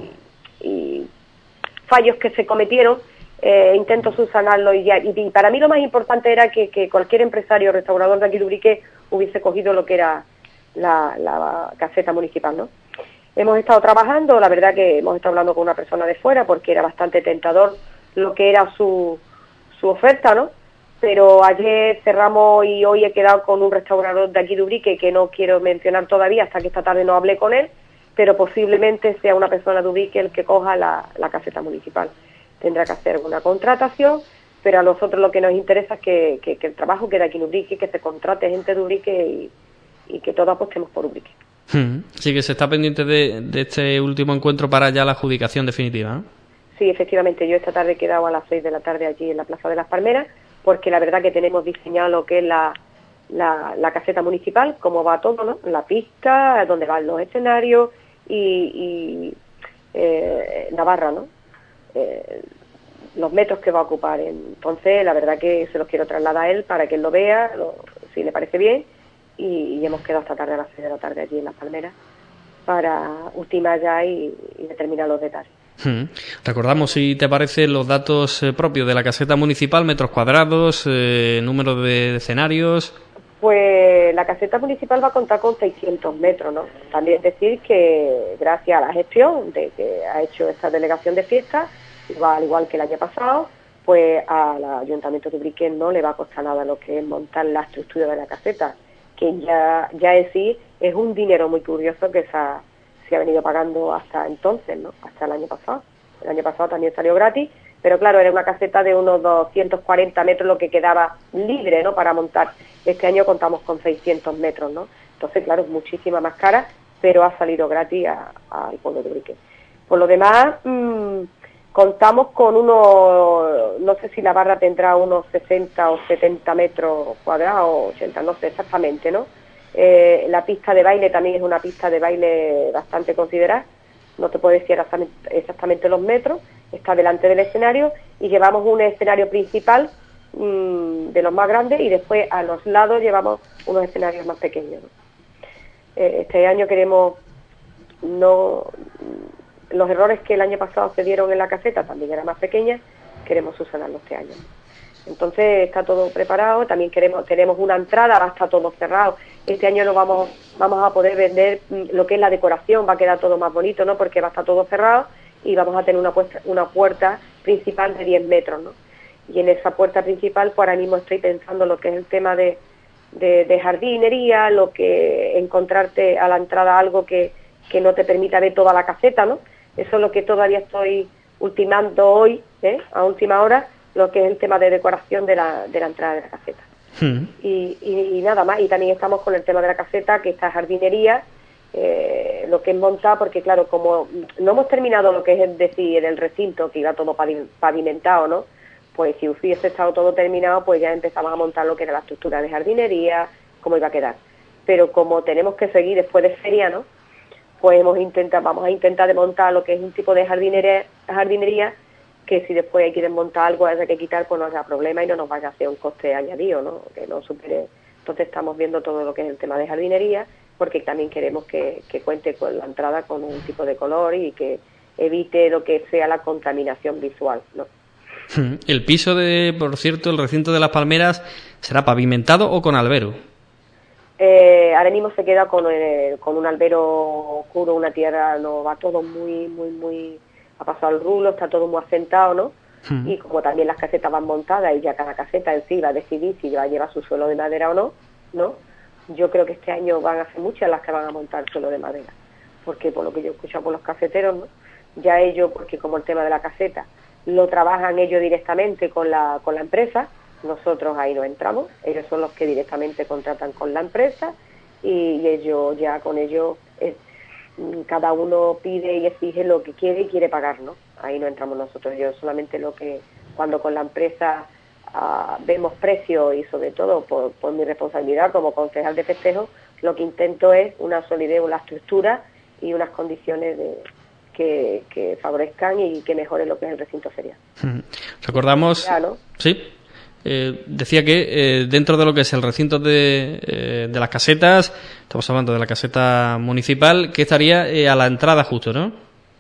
y fallos que se cometieron. Eh, intento subsanarlo y, ya, y, y para mí lo más importante era que, que cualquier empresario restaurador de aquí de Ubrique hubiese cogido lo que era la, la caseta municipal, ¿no? Hemos estado trabajando, la verdad que hemos estado hablando con una persona de fuera porque era bastante tentador lo que era su, su oferta, ¿no? Pero ayer cerramos y hoy he quedado con un restaurador de aquí de Ubrique que no quiero mencionar todavía hasta que esta tarde no hablé con él, pero posiblemente sea una persona de Ubrique el que coja la, la caseta municipal. Tendrá que hacer una contratación, pero a nosotros lo que nos interesa es que, que, que el trabajo quede aquí en Ubrique, que se contrate gente de Ubrique y, y que todos apostemos por Ubrique. Sí, que se está pendiente de, de este último encuentro para ya la adjudicación definitiva, ¿no? Sí, efectivamente, yo esta tarde he quedado a las seis de la tarde allí en la Plaza de las Palmeras, porque la verdad que tenemos diseñado lo que es la, la, la caseta municipal, cómo va todo, ¿no? La pista, dónde van los escenarios y, y eh, Navarra, ¿no? Eh, los metros que va a ocupar. Entonces, la verdad que se los quiero trasladar a él para que él lo vea, lo, si le parece bien, y, y hemos quedado esta tarde a las seis de la tarde allí en las Palmeras para ultimar ya y, y determinar los detalles. Hmm. Recordamos, si te parece, los datos eh, propios de la caseta municipal, metros cuadrados, eh, número de escenarios. Pues la caseta municipal va a contar con seiscientos metros, ¿no? También decir que gracias a la gestión de que ha hecho esta delegación de fiestas, igual, al igual que el año pasado, pues al Ayuntamiento de Ubrique no le va a costar nada lo que es montar la estructura de la caseta, que ya, ya en sí es un dinero muy curioso que se ha se ha venido pagando hasta entonces, ¿no? Hasta el año pasado. El año pasado también salió gratis, pero claro, era una caseta de unos doscientos cuarenta metros lo que quedaba libre, ¿no? Para montar. Este año contamos con seiscientos metros, ¿no? Entonces, claro, es muchísima más cara, pero ha salido gratis al pueblo de Ubrique. Por lo demás, mmm, contamos con unos, no sé si la barra tendrá unos sesenta o setenta metros cuadrados, ochenta, no sé exactamente, ¿no? Eh, la pista de baile también es una pista de baile bastante considerada, no te puedo decir exactamente los metros, está delante del escenario y llevamos un escenario principal mmm, de los más grandes y después a los lados llevamos unos escenarios más pequeños, ¿no? Eh, este año queremos, no los errores que el año pasado se dieron en la caseta también eran más pequeñas, queremos subsanarlos este año. Entonces está todo preparado, también queremos tenemos una entrada, va a estar todo cerrado. Este año no vamos vamos a poder vender lo que es la decoración, va a quedar todo más bonito, ¿no? Porque va a estar todo cerrado y vamos a tener una puerta, una puerta principal de diez metros, ¿no? Y en esa puerta principal, pues ahora mismo estoy pensando lo que es el tema de, de, de jardinería, lo que encontrarte a la entrada algo que, que no te permita ver toda la caseta, ¿no? Eso es lo que todavía estoy ultimando hoy, ¿eh? A última hora, lo que es el tema de decoración de la, de la entrada de la caseta. Hmm. Y, y, y nada más, y también estamos con el tema de la caseta, que está jardinería, eh, lo que es montar, porque claro, como no hemos terminado lo que es decir el recinto, que iba todo pavimentado, ¿no? Pues si hubiese estado todo terminado, pues ya empezamos a montar lo que era la estructura de jardinería, cómo iba a quedar. Pero como tenemos que seguir después de feria, ¿no? Pues hemos intentado, vamos a intentar desmontar lo que es un tipo de jardinería, jardinería que si después hay que desmontar algo, haya que quitar, pues no haya problema y no nos vaya a hacer un coste añadido, ¿no? Que no supere. Entonces estamos viendo todo lo que es el tema de jardinería, porque también queremos que, que cuente con la entrada con un tipo de color y que evite lo que sea la contaminación visual, ¿no? El piso de, por cierto, el recinto de las Palmeras, ¿será pavimentado o con albero? Eh, ahora mismo se queda con, eh, con un albero oscuro, una tierra, no va todo muy, muy, muy, ha pasado el rulo, está todo muy asentado, ¿no? Hmm. Y como también las casetas van montadas y ya cada caseta en sí va a decidir si va a llevar su suelo de madera o no, ¿no? Yo creo que este año van a ser muchas las que van a montar suelo de madera, porque por lo que yo he escuchado por los caseteros, ¿no? Ya ellos, porque como el tema de la caseta lo trabajan ellos directamente con la con la empresa, nosotros ahí no entramos, ellos son los que directamente contratan con la empresa y, y ellos ya con ellos eh, cada uno pide y exige lo que quiere y quiere pagar, ¿no? Ahí no entramos nosotros, yo solamente lo que cuando con la empresa uh, vemos precios y sobre todo por, por mi responsabilidad como concejal de festejo, lo que intento es una solidez, una estructura y unas condiciones de Que, que favorezcan y que mejoren lo que es el recinto ferial. Recordamos, ya, ¿no? Sí, eh, decía que eh, dentro de lo que es el recinto de, eh, de las casetas, estamos hablando de la caseta municipal, que estaría eh, a la entrada justo, ¿no?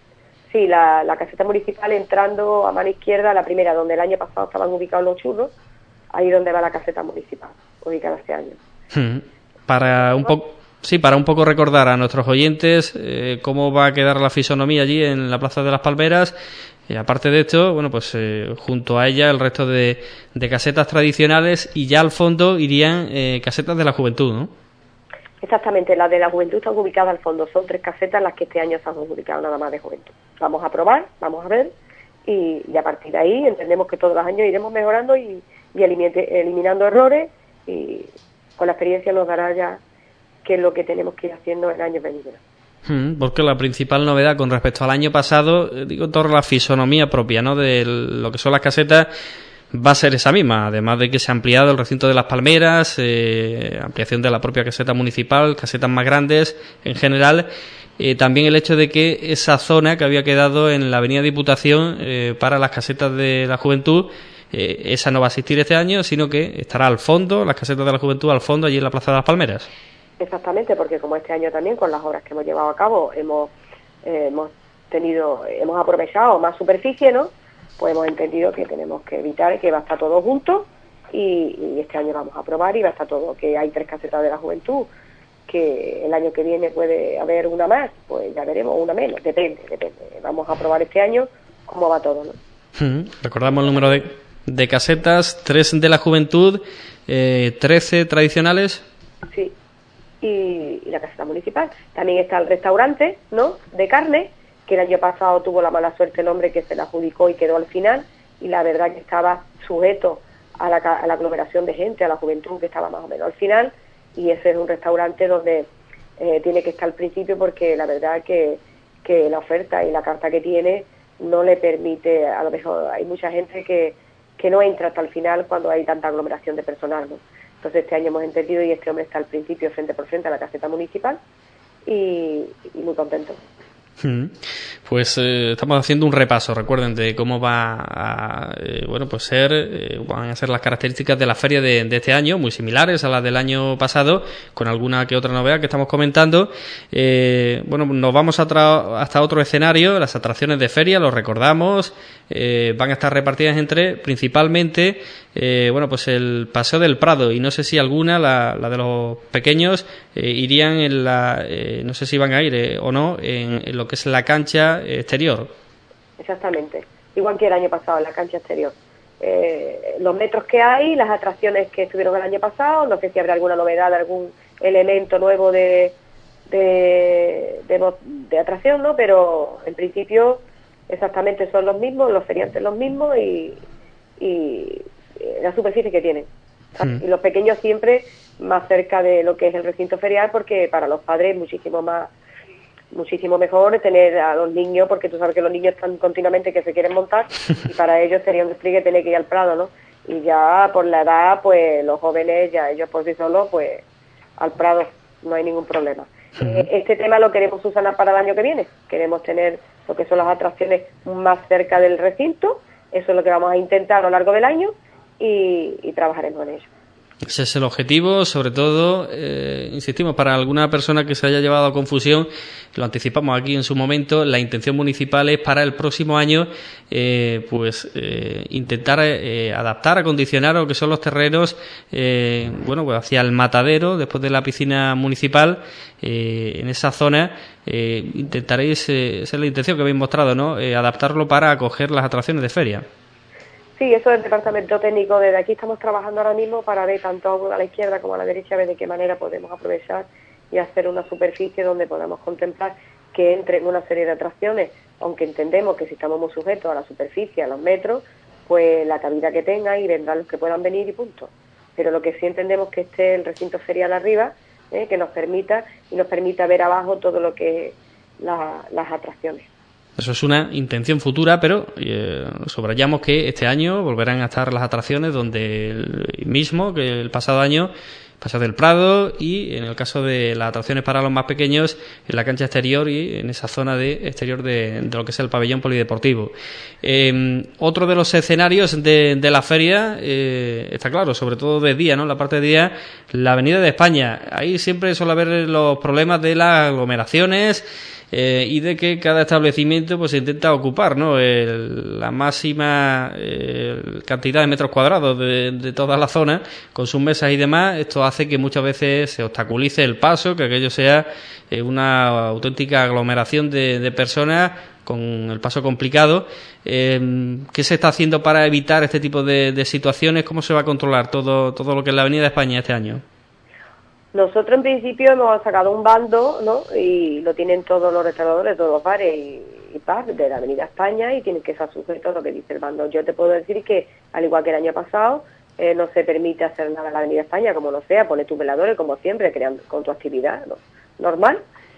Sí, la, la caseta municipal entrando a mano izquierda, la primera, donde el año pasado estaban ubicados los churros, ahí donde va la caseta municipal, ubicada este año. Hmm. Para un poco... Sí, para un poco recordar a nuestros oyentes eh, cómo va a quedar la fisonomía allí en la Plaza de las Palmeras. Y aparte de esto, bueno, pues eh, junto a ella el resto de, de casetas tradicionales y ya al fondo irían eh, casetas de la juventud, ¿no? Exactamente, las de la juventud están ubicadas al fondo. Son tres casetas las que este año se han ubicado nada más de juventud. Vamos a probar, vamos a ver y, y a partir de ahí entendemos que todos los años iremos mejorando y, y elimine, eliminando errores y con la experiencia nos dará ya que es lo que tenemos que ir haciendo en años venideros. Porque la principal novedad con respecto al año pasado, digo, toda la fisonomía propia, ¿no?, de lo que son las casetas, va a ser esa misma, además de que se ha ampliado el recinto de las Palmeras, eh, ampliación de la propia caseta municipal, casetas más grandes en general, eh, también el hecho de que esa zona que había quedado en la avenida Diputación eh, para las casetas de la juventud, eh, esa no va a existir este año, sino que estará al fondo, las casetas de la juventud al fondo, allí en la Plaza de las Palmeras. Exactamente, porque como este año también con las obras que hemos llevado a cabo hemos eh, hemos tenido hemos aprovechado más superficie, ¿no? Pues hemos entendido que tenemos que evitar que va a estar todo junto y, y este año vamos a probar y va a estar todo, que hay tres casetas de la juventud, que el año que viene puede haber una más, pues ya veremos, una menos, depende, depende. Vamos a probar este año cómo va todo, ¿no? Hmm. Recordamos el número de, de casetas, tres de la juventud, eh, trece tradicionales. Sí. Y, y la caseta municipal. También está el restaurante, ¿no?, de carne, que el año pasado tuvo la mala suerte el hombre que se la adjudicó y quedó al final, y la verdad que estaba sujeto a la, a la aglomeración de gente, a la juventud que estaba más o menos al final, y ese es un restaurante donde eh, tiene que estar al principio porque la verdad que, que la oferta y la carta que tiene no le permite, a lo mejor hay mucha gente que, que no entra hasta el final cuando hay tanta aglomeración de personal, ¿no? Entonces este año hemos entendido y este hombre está al principio frente por frente a la caseta municipal y, y muy contento. Pues eh, estamos haciendo un repaso, recuerden, de cómo va a eh, bueno pues ser eh, van a ser las características de la feria de, de este año, muy similares a las del año pasado, con alguna que otra novedad que estamos comentando. Eh, bueno, nos vamos a tra- hasta otro escenario, las atracciones de feria, los recordamos, eh, van a estar repartidas entre principalmente eh, bueno pues el Paseo del Prado, y no sé si alguna, la, la de los pequeños, eh, irían en la, eh, no sé si van a ir eh, o no, en, en lo que es la cancha exterior. Exactamente, igual que el año pasado, en la cancha exterior. Eh, los metros que hay, las atracciones que estuvieron el año pasado, no sé si habrá alguna novedad, algún elemento nuevo de, de, de, de atracción, ¿no? Pero en principio exactamente son los mismos, los feriantes los mismos y, y la superficie que tienen. Mm. Y los pequeños siempre más cerca de lo que es el recinto ferial, porque para los padres es muchísimo más muchísimo mejor tener a los niños, porque tú sabes que los niños están continuamente que se quieren montar, y para ellos sería un despliegue tener que ir al Prado, ¿no? Y ya por la edad, pues los jóvenes, ya ellos por sí solos, pues al Prado no hay ningún problema. Uh-huh. Eh, este tema lo queremos, Susana, para el año que viene. Queremos tener lo que son las atracciones más cerca del recinto. Eso es lo que vamos a intentar a lo largo del año y, y trabajaremos en ello. Ese es el objetivo, sobre todo, eh, insistimos, para alguna persona que se haya llevado a confusión, lo anticipamos aquí en su momento, la intención municipal es para el próximo año eh, pues eh, intentar eh, adaptar, acondicionar lo que son los terrenos eh, bueno, pues hacia el matadero, después de la piscina municipal, eh, en esa zona. Eh, intentaréis, eh, esa es la intención que habéis mostrado, ¿no? Eh, adaptarlo para acoger las atracciones de feria. Sí, eso es el departamento técnico. Desde aquí estamos trabajando ahora mismo para ver tanto a la izquierda como a la derecha, ver de qué manera podemos aprovechar y hacer una superficie donde podamos contemplar que entren una serie de atracciones, aunque entendemos que si estamos muy sujetos a la superficie, a los metros, pues la cabida que tenga y vendrán los que puedan venir y punto. Pero lo que sí entendemos que esté el recinto ferial arriba, eh, que nos permita y nos permita ver abajo todo lo que es la, las atracciones. Eso es una intención futura, pero eh, subrayamos que este año volverán a estar las atracciones donde el mismo que el pasado año, Paseo del Prado, y en el caso de las atracciones para los más pequeños, en la cancha exterior y en esa zona de exterior de, de lo que es el pabellón polideportivo. Eh, otro de los escenarios de, de la feria, eh, está claro, sobre todo de día, ¿no? La parte de día, la Avenida de España. Ahí siempre suele haber los problemas de las aglomeraciones, Eh, y de que cada establecimiento pues intenta ocupar, ¿no? El, la máxima eh, cantidad de metros cuadrados de, de toda la zona con sus mesas y demás. Esto hace que muchas veces se obstaculice el paso, que aquello sea eh, una auténtica aglomeración de, de personas con el paso complicado. Eh, ¿Qué se está haciendo para evitar este tipo de, de situaciones? ¿Cómo se va a controlar todo, todo lo que es la Avenida de España este año? Nosotros en principio hemos sacado un bando, ¿no? Y lo tienen todos los restauradores, todos los bares y, y pubs de la Avenida España, y tienen que estar sujetos a lo que dice el bando. Yo te puedo decir que, al igual que el año pasado, eh, no se permite hacer nada en la Avenida España, como no sea, poner tus veladores, como siempre, creando con tu actividad, ¿no? Normal.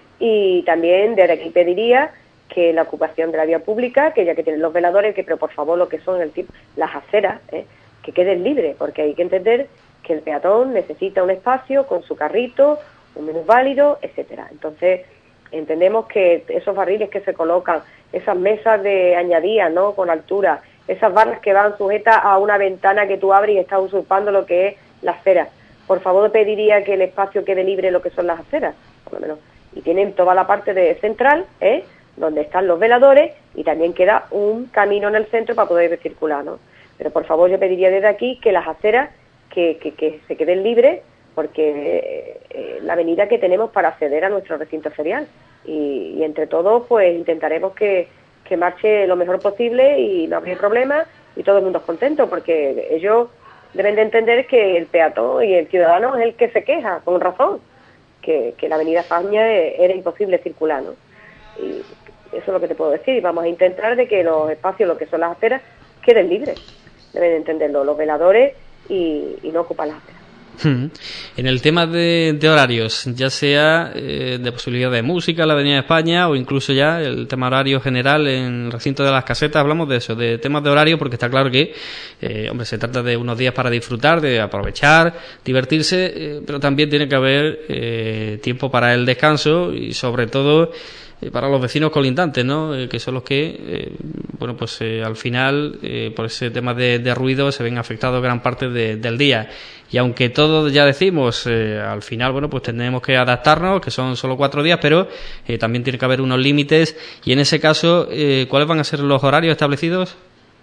Y también desde aquí pediría que la ocupación de la vía pública, que ya que tienen los veladores, que pero por favor lo que son el tipo, las aceras, ¿eh? que queden libres, porque hay que entender que el peatón necesita un espacio con su carrito, un minusválido, etcétera. Entonces, entendemos que esos barriles que se colocan, esas mesas de añadía, ¿no?, con altura, esas barras que van sujetas a una ventana que tú abres y estás usurpando lo que es la acera. Por favor, pediría que el espacio quede libre lo que son las aceras, por lo menos. Y tienen toda la parte de central, ¿eh?, donde están los veladores, y también queda un camino en el centro para poder circular, ¿no? Pero por favor, yo pediría desde aquí que las aceras Que, que, que se queden libres, porque eh, eh, la avenida que tenemos para acceder a nuestro recinto ferial, y, y entre todos pues intentaremos que, que marche lo mejor posible y no haya problemas y todo el mundo es contento, porque ellos deben de entender que el peatón y el ciudadano es el que se queja, con razón, que, que la avenida España era imposible circular, ¿no? Y eso es lo que te puedo decir. Vamos a intentar de que los espacios, lo que son las aceras, queden libres, deben de entenderlo los veladores, Y, y no ocupa las aceras. En el tema de, de horarios, ya sea eh, de posibilidad de música en la Avenida de España, o incluso ya el tema horario general en el recinto de las casetas, hablamos de eso, de temas de horario, porque está claro que eh, hombre, se trata de unos días para disfrutar, de aprovechar, divertirse, eh, pero también tiene que haber eh, tiempo para el descanso y sobre todo eh, para los vecinos colindantes, ¿no? Eh, que son los que eh, bueno, pues eh, al final eh, por ese tema de, de ruido se ven afectados gran parte de, del día. Y aunque todos ya decimos, eh, al final, bueno, pues tenemos que adaptarnos, que son solo cuatro días, pero eh, también tiene que haber unos límites. Y en ese caso, eh, ¿cuáles van a ser los horarios establecidos?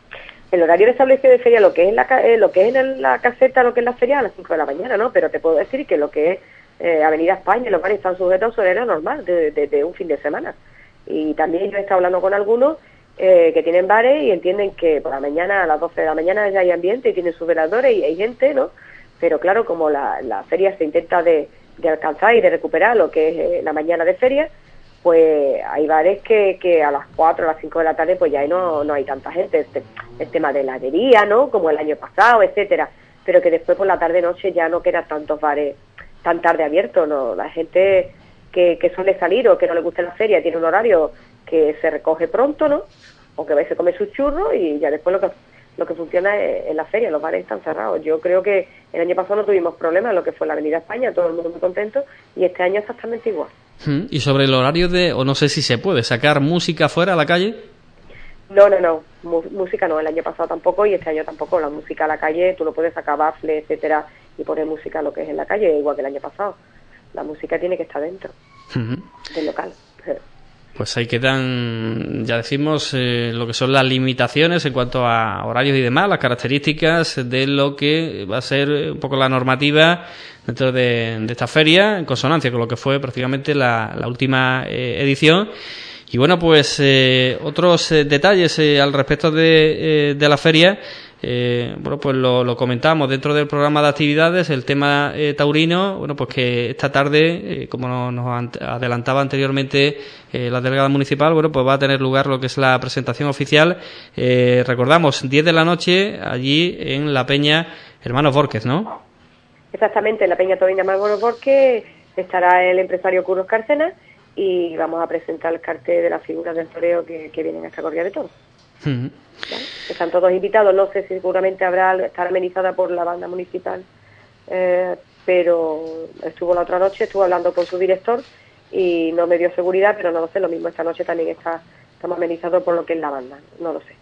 El horario establecido de feria, lo que es la, eh, lo que es en la caseta, lo que es la feria, a las cinco de la mañana, ¿no? Pero te puedo decir que lo que es eh, Avenida España, los bares están sujetos a su horario normal, de, de, de un fin de semana. Y también yo he estado hablando con algunos eh, que tienen bares y entienden que por la mañana, a las doce de la mañana ya hay ambiente y tienen sus veladores y hay gente, ¿no? Pero claro, como la, la feria se intenta de, de alcanzar y de recuperar lo que es eh, la mañana de feria, pues hay bares que, que a las cuatro, a las cinco de la tarde, pues ya no, no hay tanta gente. Este, el tema de heladería, ¿no?, como el año pasado, etcétera. Pero que después por la tarde-noche ya no quedan tantos bares tan tarde abiertos, ¿no? La gente que, que suele salir o que no le gusta la feria, tiene un horario que se recoge pronto, ¿no? O que va y se come sus churros y ya después lo que lo que funciona es en la feria, los bares están cerrados. Yo creo que el año pasado no tuvimos problemas, lo que fue la Avenida España, todo el mundo muy contento, y este año exactamente igual. ¿Y sobre el horario de, o no sé si se puede, sacar música fuera a la calle? No, no, no, M- música no, el año pasado tampoco y este año tampoco. La música a la calle, tú lo puedes sacar baffle, etcétera, y poner música lo que es en la calle, igual que el año pasado. La música tiene que estar dentro uh-huh. del local. Pues ahí quedan, ya decimos, eh, lo que son las limitaciones en cuanto a horarios y demás, las características de lo que va a ser un poco la normativa dentro de, de esta feria, en consonancia con lo que fue prácticamente la, la última eh, edición. Y bueno, pues eh, otros eh, detalles eh, al respecto de, eh, de la feria. Eh, bueno, pues lo, lo comentamos dentro del programa de actividades, el tema eh, taurino, bueno, pues que esta tarde, eh, como nos, nos adelantaba anteriormente eh, la delegada municipal, bueno, pues va a tener lugar lo que es la presentación oficial. Eh, recordamos, diez de la noche, allí en la Peña Hermanos Borquez, ¿no? Exactamente, en la Peña Taurina Hermanos Borquez estará el empresario Curros Cárcenas y vamos a presentar el cartel de las figuras del toreo que, que vienen a esta corrida de toros. Uh-huh. ¿Vale? Están todos invitados, no sé si seguramente habrá estar amenizada por la banda municipal, eh, pero estuvo la otra noche, estuvo hablando con su director y no me dio seguridad, pero no lo sé, lo mismo esta noche también está estamos amenizados por lo que es la banda, no lo sé.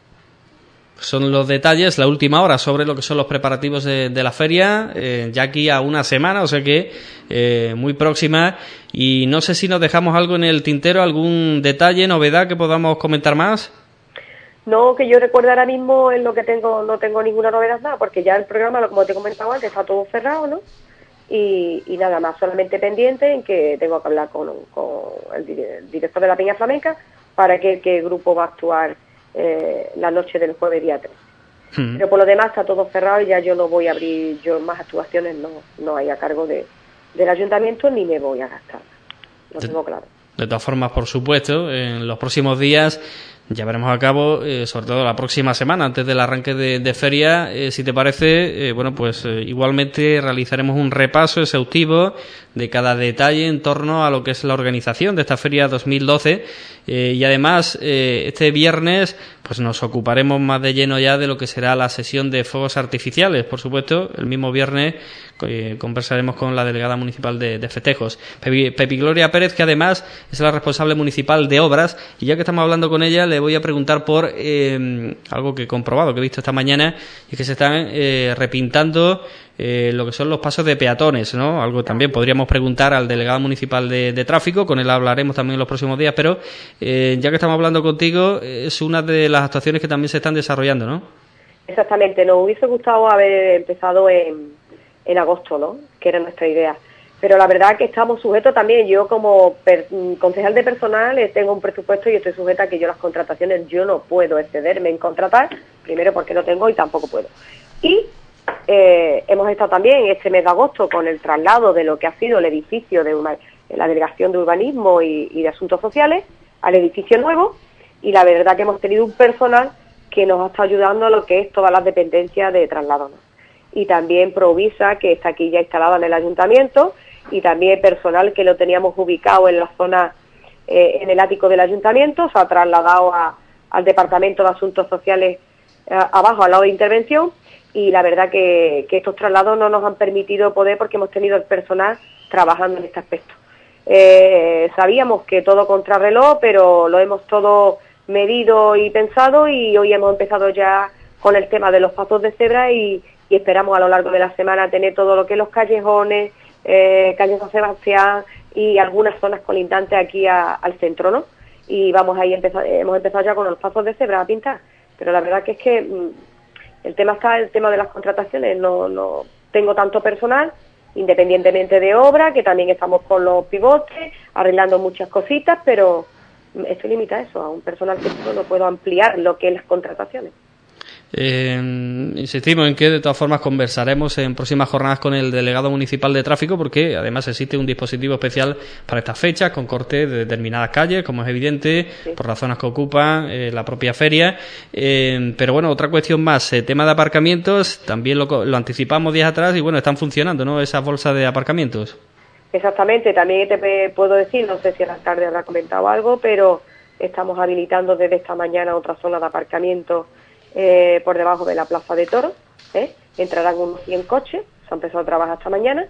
Son los detalles, la última hora sobre lo que son los preparativos de, de la feria, eh, ya aquí a una semana, o sea que eh, muy próxima, y no sé si nos dejamos algo en el tintero, algún detalle, novedad que podamos comentar más. No, que yo recuerdo ahora mismo en lo que tengo, no tengo ninguna novedad nada, porque ya el programa, como te comentaba antes, está todo cerrado, ¿no? Y, y nada más, solamente pendiente en que tengo que hablar con, con el director de la Peña Flamenca para que qué grupo va a actuar eh, la noche del jueves día tres. Hmm. Pero por lo demás está todo cerrado y ya yo no voy a abrir, yo más actuaciones no, no hay a cargo de, del ayuntamiento ni me voy a gastar, lo tengo claro. De todas formas, por supuesto, en los próximos días ya veremos a cabo, eh, sobre todo la próxima semana, antes del arranque de, de feria, eh, si te parece, eh, bueno, pues eh, igualmente realizaremos un repaso exhaustivo de cada detalle en torno a lo que es la organización de esta feria dos mil doce eh, y además eh, este viernes pues nos ocuparemos más de lleno ya de lo que será la sesión de fuegos artificiales, por supuesto, el mismo viernes eh, conversaremos con la delegada municipal de, de festejos, Pepi, Pepi Gloria Pérez, que además es la responsable municipal de obras, y ya que estamos hablando con ella le voy a preguntar por eh, algo que he comprobado, que he visto esta mañana, y que se están eh, repintando eh, lo que son los pasos de peatones, ¿no? Algo también podríamos preguntar al delegado municipal de, de tráfico, con él hablaremos también en los próximos días, pero eh, ya que estamos hablando contigo, es una de las actuaciones que también se están desarrollando, ¿no? Exactamente, nos hubiese gustado haber empezado en, en agosto, ¿no? Que era nuestra idea. Pero la verdad que estamos sujetos también, yo como per, concejal de personal eh, tengo un presupuesto y estoy sujeta a que yo las contrataciones, yo no puedo excederme en contratar, primero porque no tengo y tampoco puedo. Y eh, hemos estado también este mes de agosto con el traslado de lo que ha sido el edificio de una, la Delegación de Urbanismo y, y de Asuntos Sociales al edificio nuevo, y la verdad que hemos tenido un personal que nos ha estado ayudando a lo que es todas las dependencias de traslado, ¿no? Y también Provisa, que está aquí ya instalada en el ayuntamiento, y también personal que lo teníamos ubicado en la zona, eh, en el ático del ayuntamiento, se ha trasladado a, al Departamento de Asuntos Sociales eh, abajo, al lado de intervención, y la verdad que, que estos traslados no nos han permitido poder, porque hemos tenido el personal trabajando en este aspecto. Eh, sabíamos que todo contrarreloj, pero lo hemos todo medido y pensado, y hoy hemos empezado ya con el tema de los pasos de cebra y, y esperamos a lo largo de la semana tener todo lo que es los callejones, eh, calle San Sebastián y algunas zonas colindantes aquí a, al centro, ¿no? Y vamos ahí, empezar, hemos empezado ya con los pasos de cebra a pintar, pero la verdad que es que mmm, el tema está, el tema de las contrataciones, no, no tengo tanto personal, independientemente de obra, que también estamos con los pivotes, arreglando muchas cositas, pero esto limita a eso, a un personal que no puedo ampliar lo que es las contrataciones. Eh, insistimos en que de todas formas conversaremos en próximas jornadas con el delegado municipal de tráfico, porque además existe un dispositivo especial para estas fechas con corte de determinadas calles, como es evidente, sí, por las zonas que ocupan eh, la propia feria. Eh, pero bueno, otra cuestión más, el tema de aparcamientos, también lo, lo anticipamos días atrás y bueno, están funcionando, ¿no?, esas bolsas de aparcamientos. Exactamente, también te puedo decir, no sé si el alcalde habrá comentado algo, pero estamos habilitando desde esta mañana otra zona de aparcamiento eh, por debajo de la Plaza de Toros, ¿eh? Entrarán unos cien coches, se ha empezado a trabajar esta mañana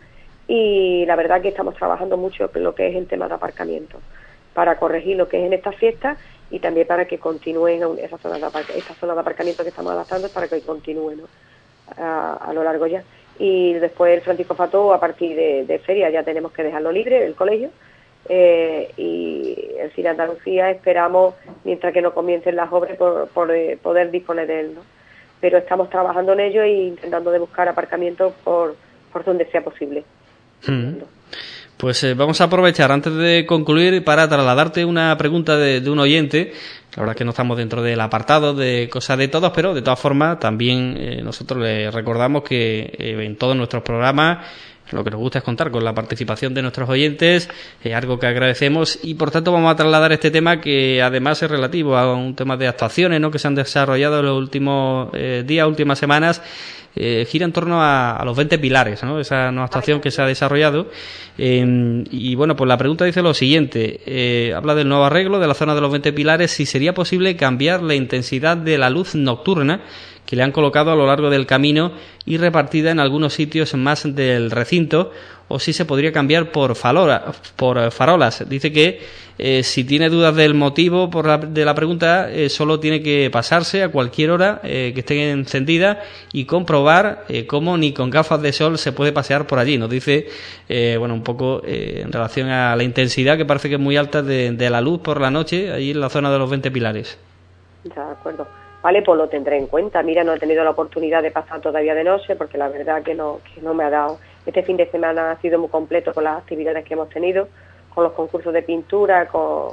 y la verdad que estamos trabajando mucho en lo que es el tema de aparcamiento, para corregir lo que es en estas fiestas y también para que continúen esas zonas de, aparc- estas zonas de aparcamiento que estamos adaptando para que continúen, ¿no? a, a lo largo ya. Y después el Francisco Fató, a partir de, de feria ya tenemos que dejarlo libre, el colegio, eh, y el Cine Andalucía esperamos, mientras que no comiencen las obras, por, por eh, poder disponer de él, ¿no? Pero estamos trabajando en ello e intentando de buscar aparcamiento por, por donde sea posible. Mm. Pues eh, vamos a aprovechar antes de concluir para trasladarte una pregunta de, de un oyente. La verdad es que no estamos dentro del apartado de cosas de todos, pero de todas formas también eh, nosotros les recordamos que eh, en todos nuestros programas lo que nos gusta es contar con la participación de nuestros oyentes, eh, algo que agradecemos, y por tanto vamos a trasladar este tema que además es relativo a un tema de actuaciones, ¿no?, que se han desarrollado en los últimos eh, días, últimas semanas. Eh, gira en torno a, a los veinte pilares, ¿no?, esa nueva actuación que se ha desarrollado. Eh, y bueno, pues la pregunta dice lo siguiente, eh, habla del nuevo arreglo de la zona de los veinte pilares, si sería posible cambiar la intensidad de la luz nocturna que le han colocado a lo largo del camino y repartida en algunos sitios más del recinto, o si se podría cambiar por, falora, por farolas. Dice que eh, si tiene dudas del motivo por la, de la pregunta, eh, solo tiene que pasarse a cualquier hora eh, que esté encendida y comprobar eh, cómo ni con gafas de sol se puede pasear por allí. Nos dice, eh, bueno, un poco eh, en relación a la intensidad que parece que es muy alta de, de la luz por la noche, allí en la zona de los veinte pilares. De acuerdo. Vale, pues lo tendré en cuenta. Mira, no he tenido la oportunidad de pasar todavía de noche porque la verdad que no, que no me ha dado. Este fin de semana ha sido muy completo con las actividades que hemos tenido, con los concursos de pintura, con,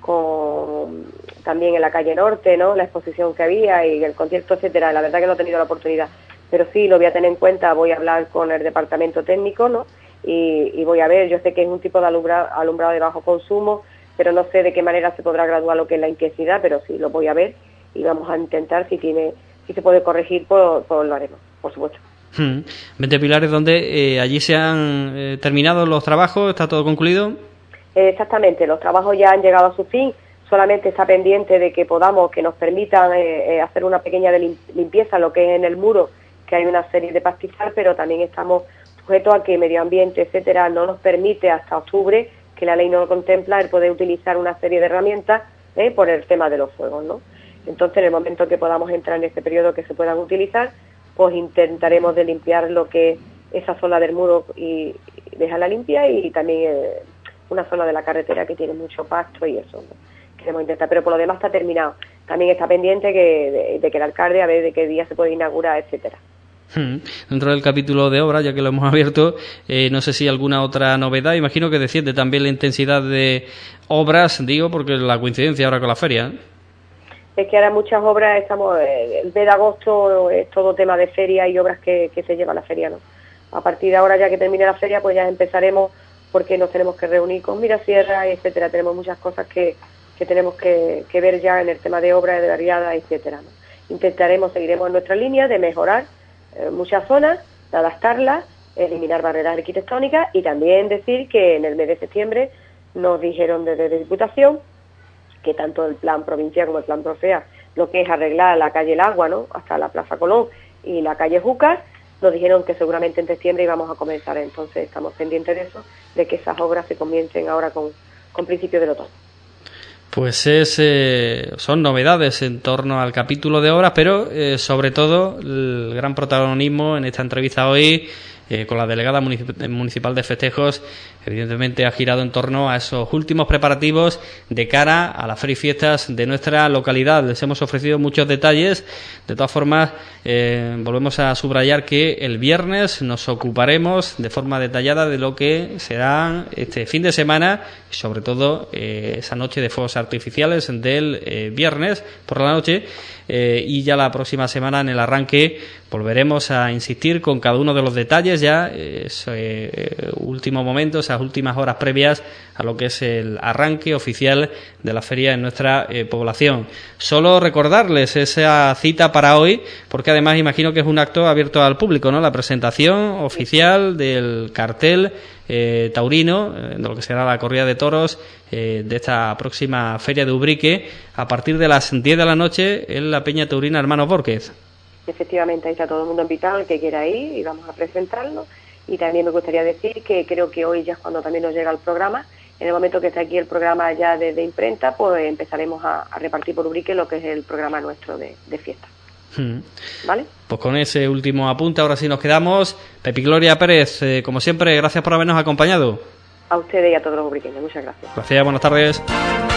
con también en la calle Norte, ¿no?, la exposición que había y el concierto, etcétera. La verdad que no he tenido la oportunidad, pero sí lo voy a tener en cuenta. Voy a hablar con el departamento técnico, ¿no?, y, y voy a ver. Yo sé que es un tipo de alumbrado, alumbrado de bajo consumo, pero no sé de qué manera se podrá graduar lo que es la intensidad, pero sí lo voy a ver y vamos a intentar, si tiene, si se puede corregir, pues, pues lo haremos, por supuesto. Hmm. veinte pilares donde eh, allí se han eh, terminado los trabajos, ¿está todo concluido? Eh, exactamente, los trabajos ya han llegado a su fin, solamente está pendiente de que podamos, que nos permitan eh, eh, hacer una pequeña de limpieza, lo que es en el muro, que hay una serie de pastizal, pero también estamos sujetos a que medio ambiente, etcétera, no nos permite hasta octubre, que la ley no lo contempla, el poder utilizar una serie de herramientas eh, por el tema de los fuegos, ¿no? Entonces, en el momento que podamos entrar en este periodo que se puedan utilizar, pues intentaremos de limpiar lo que es esa zona del muro y dejarla limpia, y también eh, una zona de la carretera que tiene mucho pasto y eso, ¿no?, queremos intentar. Pero por lo demás está terminado. También está pendiente que, de, de que el alcalde a ver de qué día se puede inaugurar, etcétera. Hmm. Dentro del capítulo de obra, ya que lo hemos abierto, eh, no sé si alguna otra novedad. Imagino que desciende también la intensidad de obras, digo, porque la coincidencia ahora con la feria, ¿eh? Es que ahora muchas obras, estamos el mes de agosto es todo tema de feria y obras que, que se lleva a la feria, ¿no? A partir de ahora, ya que termine la feria, pues ya empezaremos, porque nos tenemos que reunir con Mirasierra, etcétera. Tenemos muchas cosas que, que tenemos que, que ver ya en el tema de obras, de variadas, etcétera, ¿no? Intentaremos, seguiremos en nuestra línea de mejorar eh, muchas zonas, de adaptarlas, eliminar barreras arquitectónicas, y también decir que en el mes de septiembre nos dijeron desde la Diputación que tanto el plan provincial como el plan Profea, lo que es arreglar la calle El Agua, ¿no?, hasta la Plaza Colón y la calle Júcar, nos dijeron que seguramente en septiembre íbamos a comenzar. Entonces estamos pendientes de eso, de que esas obras se comiencen ahora con, con principios del otoño. Pues es, eh, son novedades en torno al capítulo de obras, pero eh, sobre todo el gran protagonismo en esta entrevista hoy eh, con la delegada municipal de festejos, evidentemente ha girado en torno a esos últimos preparativos de cara a las ferias y fiestas de nuestra localidad. Les hemos ofrecido muchos detalles. De todas formas, eh, volvemos a subrayar que el viernes nos ocuparemos de forma detallada de lo que será este fin de semana y sobre todo eh, esa noche de fuegos artificiales del eh, viernes por la noche, eh, y ya la próxima semana en el arranque volveremos a insistir con cada uno de los detalles, ya eh, ese eh, último momento, esa esas últimas horas previas a lo que es el arranque oficial de la feria en nuestra eh, población. Solo recordarles esa cita para hoy, porque además imagino que es un acto abierto al público, ¿no? La presentación oficial del cartel eh, taurino, eh, de lo que será la corrida de toros eh, de esta próxima feria de Ubrique, a partir de las diez de la noche en la Peña Taurina Hermanos Bórquez. Efectivamente, ahí está todo el mundo invitado, el que quiera ir, y vamos a presentarlo. Y también me gustaría decir que creo que hoy ya es cuando también nos llega el programa. En el momento que esté aquí el programa ya de, de imprenta, pues empezaremos a, a repartir por Ubrique lo que es el programa nuestro de, de fiesta. Hmm. ¿Vale? Pues con ese último apunte, ahora sí nos quedamos. Pepi Gloria Pérez, eh, como siempre, gracias por habernos acompañado. A ustedes y a todos los ubriqueños, muchas gracias. Gracias, buenas tardes.